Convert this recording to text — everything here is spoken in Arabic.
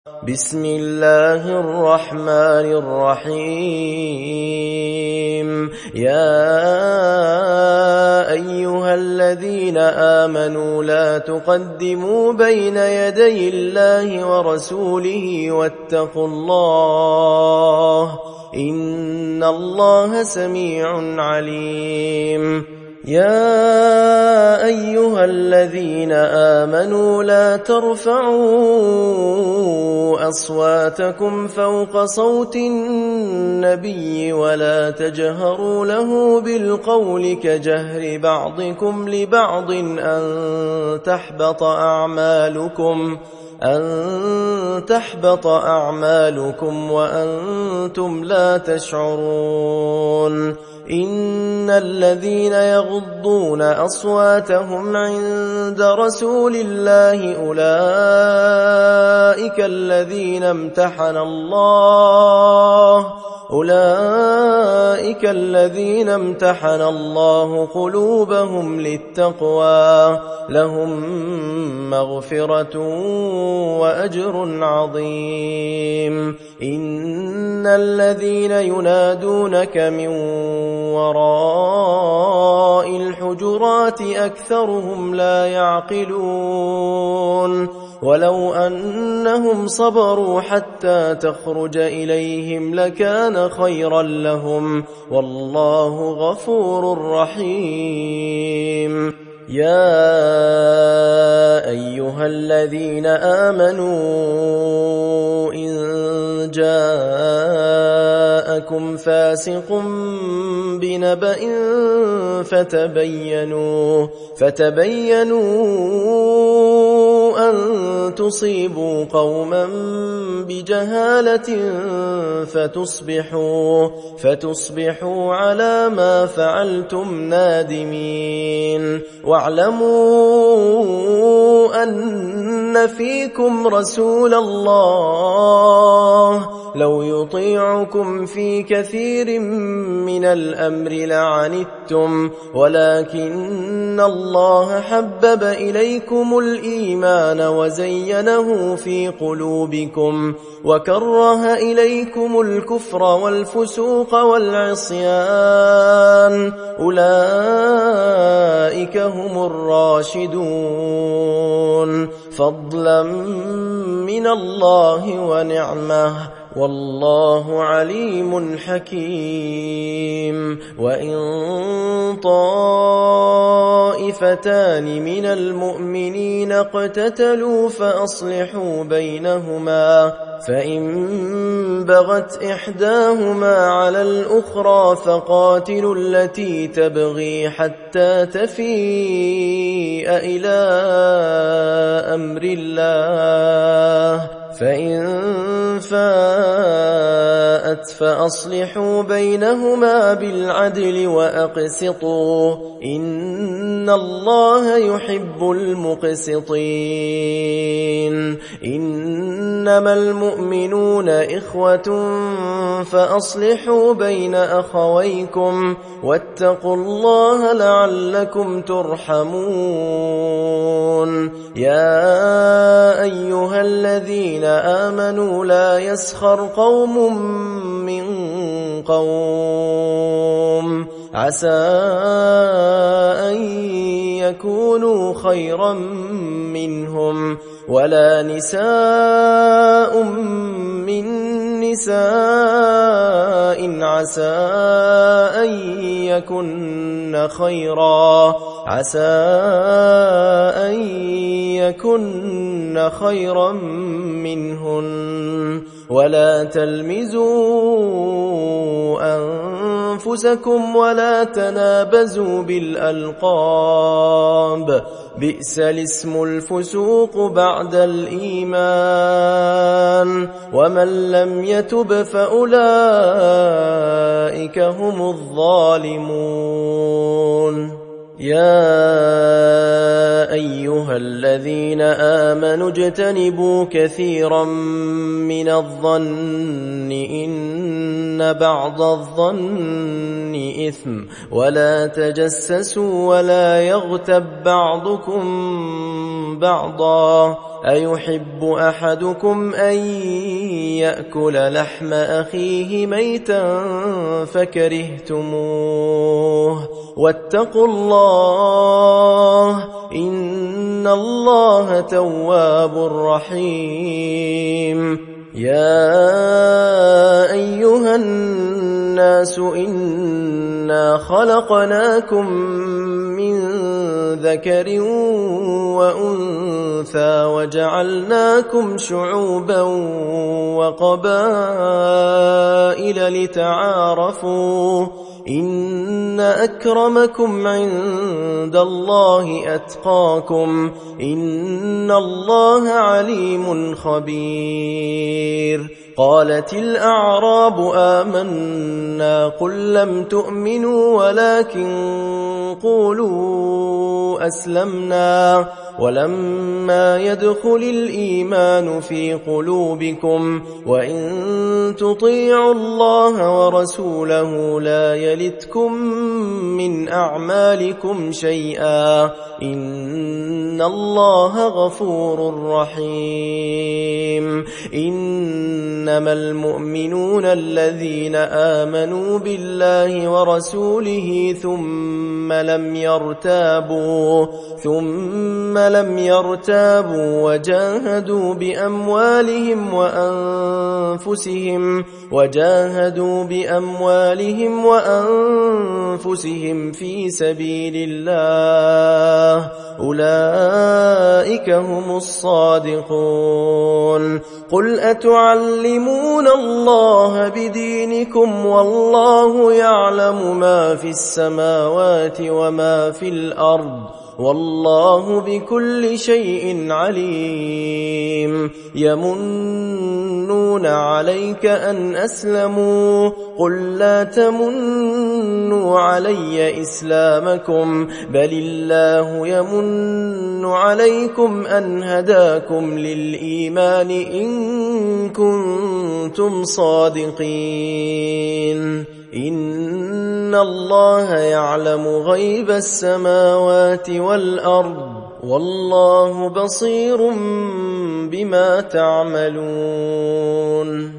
بسم الله الرحمن الرحيم يا أيها الذين آمنوا لا تقدموا بين يدي الله ورسوله واتقوا الله إن الله سميع عليم يا أيها الذين آمنوا لا ترفعوا أصواتكم فوق صوت النبي ولا تجهروا له بالقول كجهر بعضكم لبعض أن تحبط أعمالكم وأنتم لا تشعرون إن الذين يغضون أصواتهم عند رسول الله أولئك الذين امتحن الله قلوبهم للتقوى لهم مغفرة وأجر عظيم إن الذين ينادونك من وراء الحجرات أكثرهم لا يعقلون ولو أنهم صبروا حتى تخرج إليهم لكان خيرا لهم والله غفور رحيم يا أيها الذين آمنوا إن جاءكم فاسق بنبأ فتبينوا أن تصيبوا قوما بجهالة فتصبحوا على ما فعلتم نادمين واعلموا أن فيكم رسول الله لو يطيعكم في كثير من الأمر لعنتم ولكن الله حبب إليكم الإيمان وزينه في قلوبكم وكره إليكم الكفر والفسوق والعصيان أولئك هم الراشدون فضلا من الله ونعمه والله عليم حكيم وإن طائفتان من المؤمنين اقتتلوا فأصلحوا بينهما فإن بغت إحداهما على الأخرى فقاتلوا التي تبغي حتى تفيء إلى أمر الله فإن فاءت فأصلحوا بينهما بالعدل وأقسطوا إن الله يحب المقسطين إنما المؤمنون إخوة فأصلحوا بين أخويكم واتقوا الله لعلكم ترحمون يا أيها الذين آمنوا لا يسخر قوم من قوم عسى أن يكونوا خيرا منهم ولا نساء من نساء عسى أن يكن خيرا منهن ولا تلمزوا أنفسكم ولا تنابزوا بالألقاب بئس الاسم الفسوق بعد الإيمان ومن لم يتب فأولئك هم الظالمون يا أيها الذين آمنوا اجتنبوا كثيرا من الظن إن بعض الظن إثم ولا تجسسوا ولا يغتب بعضكم بعضا أيحب أحدكم أن يأكل لحم أخيه ميتا فكرهتموه واتقوا الله إن الله تواب رحيم يا أيها الناس إنا خلقناكم من ذكر وأنثى وجعلناكم شعوبا وقبائل لتعارفوا إن أكرمكم عند الله أتقاكم إن الله عليم خبير قالت الأعراب آمنا قل لم تؤمنوا ولكن قولوا أسلمنا ولما يدخل الإيمان في قلوبكم وإن تطيعوا الله ورسوله لا يلتكم من أعمالكم شيئا إن الله غفور رحيم إنما المؤمنون الذين آمنوا بالله ورسوله ثم لم يرتابوا وجاهدوا بأموالهم وأنفسهم في سبيل الله أولئك هم الصادقون قل أتعلمون الله بدينكم والله يعلم ما في السماوات وما في الأرض والله بكل شيء عليم يمنون عليك أن أسلموا قل لا تمنوا علي إسلامكم بل الله يمن عليكم أن هداكم للإيمان إن كنتم صادقين إن الله يعلم غيب السماوات والأرض والله بصير بما تعملون